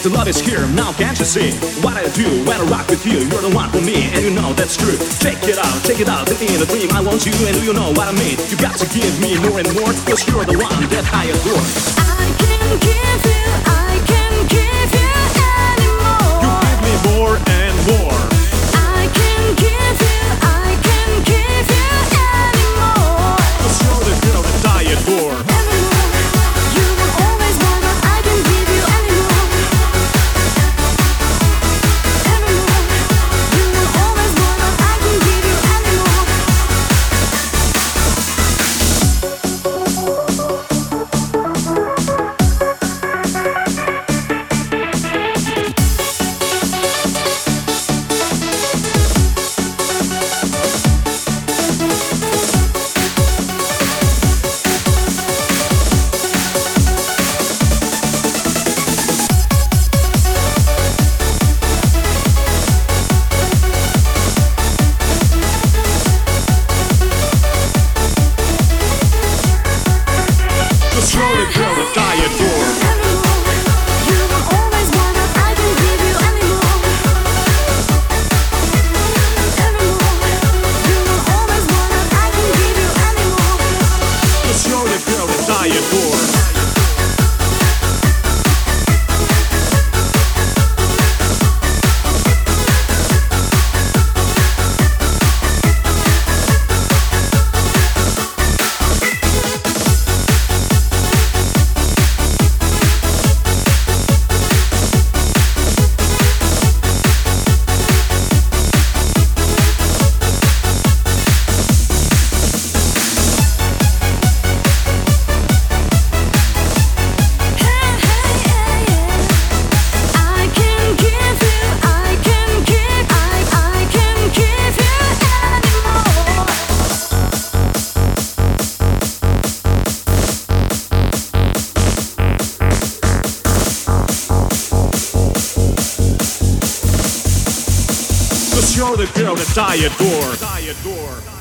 The love is here, now can't you see what I do when I rock with you? You're the one for me, and you know that's true. Check it out, in a dream I want you, and do you know what I mean? You got to give me more and more, cause you're the one that I adore. I can give you any more. You give me more and more. I can give you any more. Cause you're the girl that I adore. You will always want what I can give you any more. You will always want what I can give you any more. Cause you're the girl that I adore. You will always want what I can give you any more. You will always want what I can give you any more. Cause you're the girl that I adore. I can give you any more. Cause you're the girl that I adore.